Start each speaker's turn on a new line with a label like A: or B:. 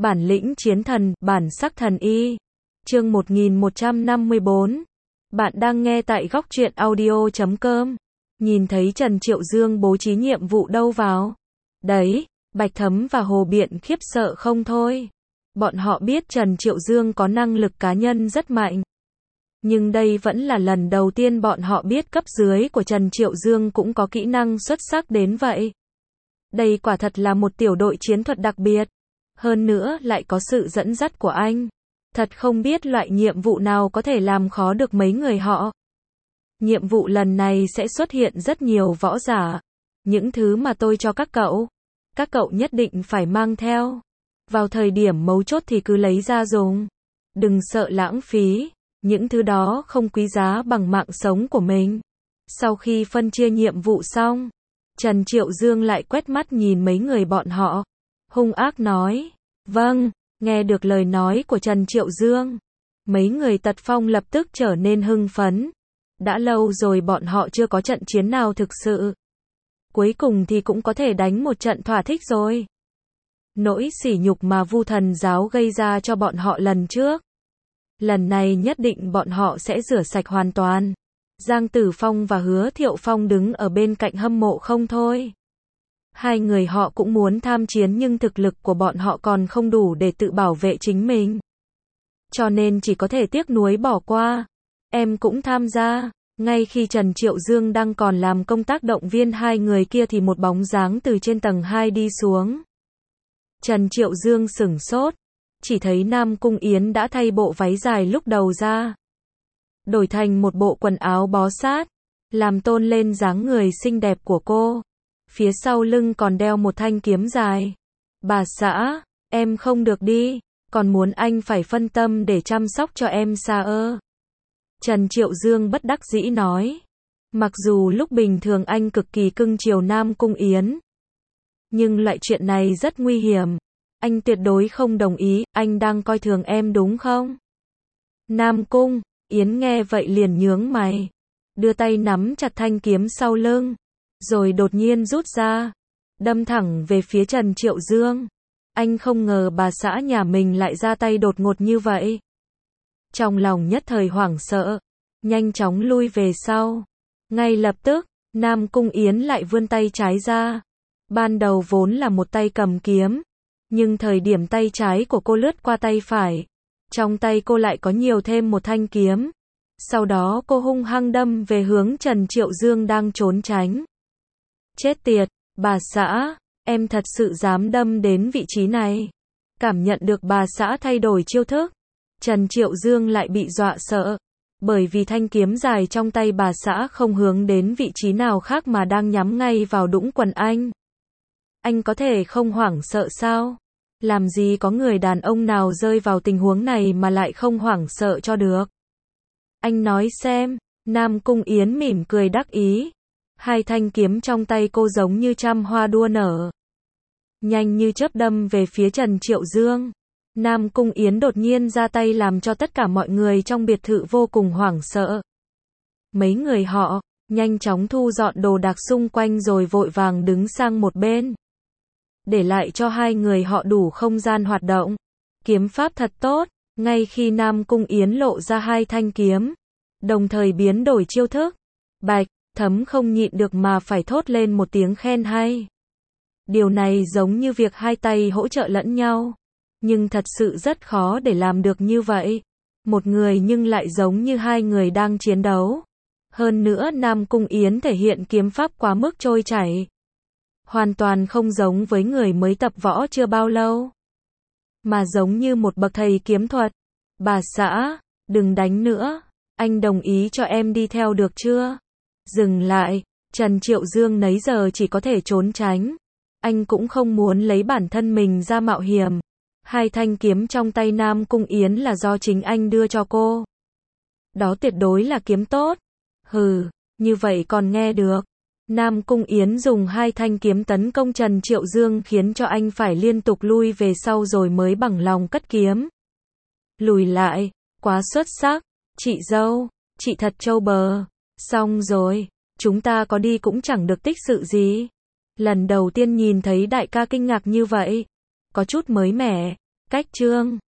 A: Bản lĩnh chiến thần, bản sắc thần y. Chương 1154. Bạn đang nghe tại góc truyện audio.com. Nhìn thấy Trần Triệu Dương bố trí nhiệm vụ đâu vào. Đấy, Bạch Thấm và Hồ Biện khiếp sợ không thôi. Bọn họ biết Trần Triệu Dương có năng lực cá nhân rất mạnh. Nhưng đây vẫn là lần đầu tiên bọn họ biết cấp dưới của Trần Triệu Dương cũng có kỹ năng xuất sắc đến vậy. Đây quả thật là một tiểu đội chiến thuật đặc biệt. Hơn nữa lại có sự dẫn dắt của anh. Thật không biết loại nhiệm vụ nào có thể làm khó được mấy người họ. Nhiệm vụ lần này sẽ xuất hiện rất nhiều võ giả. Những thứ mà tôi cho các cậu nhất định phải mang theo. Vào thời điểm mấu chốt thì cứ lấy ra dùng. Đừng sợ lãng phí. Những thứ đó không quý giá bằng mạng sống của mình. Sau khi phân chia nhiệm vụ xong, Trần Triệu Dương lại quét mắt nhìn mấy người bọn họ. Hung ác nói. Vâng, nghe được lời nói của Trần Triệu Dương. Mấy người Tật Phong lập tức trở nên hưng phấn. Đã lâu rồi bọn họ chưa có trận chiến nào thực sự. Cuối cùng thì cũng có thể đánh một trận thỏa thích rồi. Nỗi sỉ nhục mà Vu Thần giáo gây ra cho bọn họ lần trước. Lần này nhất định bọn họ sẽ rửa sạch hoàn toàn. Giang Tử Phong và Hứa Thiệu Phong đứng ở bên cạnh hâm mộ không thôi. Hai người họ cũng muốn tham chiến nhưng thực lực của bọn họ còn không đủ để tự bảo vệ chính mình. Cho nên chỉ có thể tiếc nuối bỏ qua. Em cũng tham gia. Ngay khi Trần Triệu Dương đang còn làm công tác động viên hai người kia thì một bóng dáng từ trên tầng 2 đi xuống. Trần Triệu Dương sửng sốt. Chỉ thấy Nam Cung Yến đã thay bộ váy dài lúc đầu ra. Đổi thành một bộ quần áo bó sát. Làm tôn lên dáng người xinh đẹp của cô. Phía sau lưng còn đeo một thanh kiếm dài. Bà xã, em không được đi. Còn muốn anh phải phân tâm để chăm sóc cho em sao ơ? Trần Triệu Dương bất đắc dĩ nói. Mặc dù lúc bình thường anh cực kỳ cưng chiều Nam Cung Yến. Nhưng loại chuyện này rất nguy hiểm. Anh tuyệt đối không đồng ý, anh đang coi thường em đúng không? Nam Cung Yến nghe vậy liền nhướng mày. Đưa tay nắm chặt thanh kiếm sau lưng. Rồi đột nhiên rút ra. Đâm thẳng về phía Trần Triệu Dương. Anh không ngờ bà xã nhà mình lại ra tay đột ngột như vậy. Trong lòng nhất thời hoảng sợ. Nhanh chóng lui về sau. Ngay lập tức, Nam Cung Yến lại vươn tay trái ra. Ban đầu vốn là một tay cầm kiếm. Nhưng thời điểm tay trái của cô lướt qua tay phải. Trong tay cô lại có nhiều thêm một thanh kiếm. Sau đó cô hung hăng đâm về hướng Trần Triệu Dương đang trốn tránh. Chết tiệt, bà xã, em thật sự dám đâm đến vị trí này. Cảm nhận được bà xã thay đổi chiêu thức. Trần Triệu Dương lại bị dọa sợ. Bởi vì thanh kiếm dài trong tay bà xã không hướng đến vị trí nào khác mà đang nhắm ngay vào đũng quần anh. Anh có thể không hoảng sợ sao? Làm gì có người đàn ông nào rơi vào tình huống này mà lại không hoảng sợ cho được? Anh nói xem. Nam Cung Yến mỉm cười đắc ý. Hai thanh kiếm trong tay cô giống như trăm hoa đua nở. Nhanh như chớp đâm về phía Trần Triệu Dương. Nam Cung Yến đột nhiên ra tay làm cho tất cả mọi người trong biệt thự vô cùng hoảng sợ. Mấy người họ nhanh chóng thu dọn đồ đạc xung quanh rồi vội vàng đứng sang một bên. Để lại cho hai người họ đủ không gian hoạt động. Kiếm pháp thật tốt. Ngay khi Nam Cung Yến lộ ra hai thanh kiếm, đồng thời biến đổi chiêu thức, Bạch Thấm không nhịn được mà phải thốt lên một tiếng khen hay. Điều này giống như việc hai tay hỗ trợ lẫn nhau. Nhưng thật sự rất khó để làm được như vậy. Một người nhưng lại giống như hai người đang chiến đấu. Hơn nữa Nam Cung Yến thể hiện kiếm pháp quá mức trôi chảy. Hoàn toàn không giống với người mới tập võ chưa bao lâu. Mà giống như một bậc thầy kiếm thuật. Bà xã, đừng đánh nữa. Anh đồng ý cho em đi theo được chưa? Dừng lại. Trần Triệu Dương nấy giờ chỉ có thể trốn tránh. Anh cũng không muốn lấy bản thân mình ra mạo hiểm. Hai thanh kiếm trong tay Nam Cung Yến là do chính anh đưa cho cô. Đó tuyệt đối là kiếm tốt. Hừ, như vậy còn nghe được. Nam Cung Yến dùng hai thanh kiếm tấn công Trần Triệu Dương khiến cho anh phải liên tục lui về sau rồi mới bằng lòng cất kiếm. Lùi lại, quá xuất sắc. Chị dâu, chị thật trâu bờ. Xong rồi, chúng ta có đi cũng chẳng được tích sự gì. Lần đầu tiên nhìn thấy đại ca kinh ngạc như vậy. Có chút mới mẻ. Cách chương